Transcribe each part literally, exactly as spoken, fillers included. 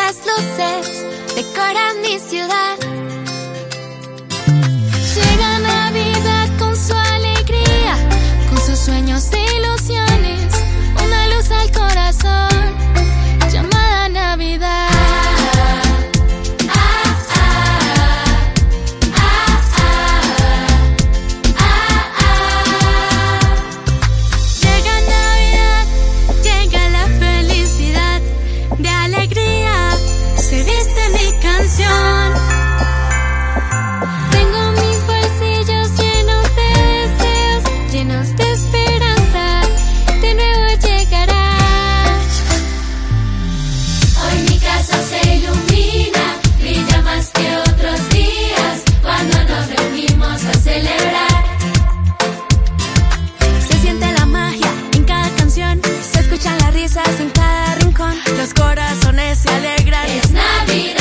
las luces decoran mi ciudad. Llega Navidad con su alegría, con sus sueños e ilusiones, una luz al corazón llamada Navidad. Tengo mis bolsillos llenos de deseos, llenos de esperanza, de nuevo llegarás. Hoy mi casa se ilumina, brilla más que otros días, cuando nos reunimos a celebrar. Se siente la magia en cada canción, se escuchan las risas en cada rincón, los corazones se alegran. Es Navidad.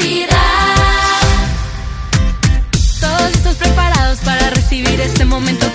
Este momento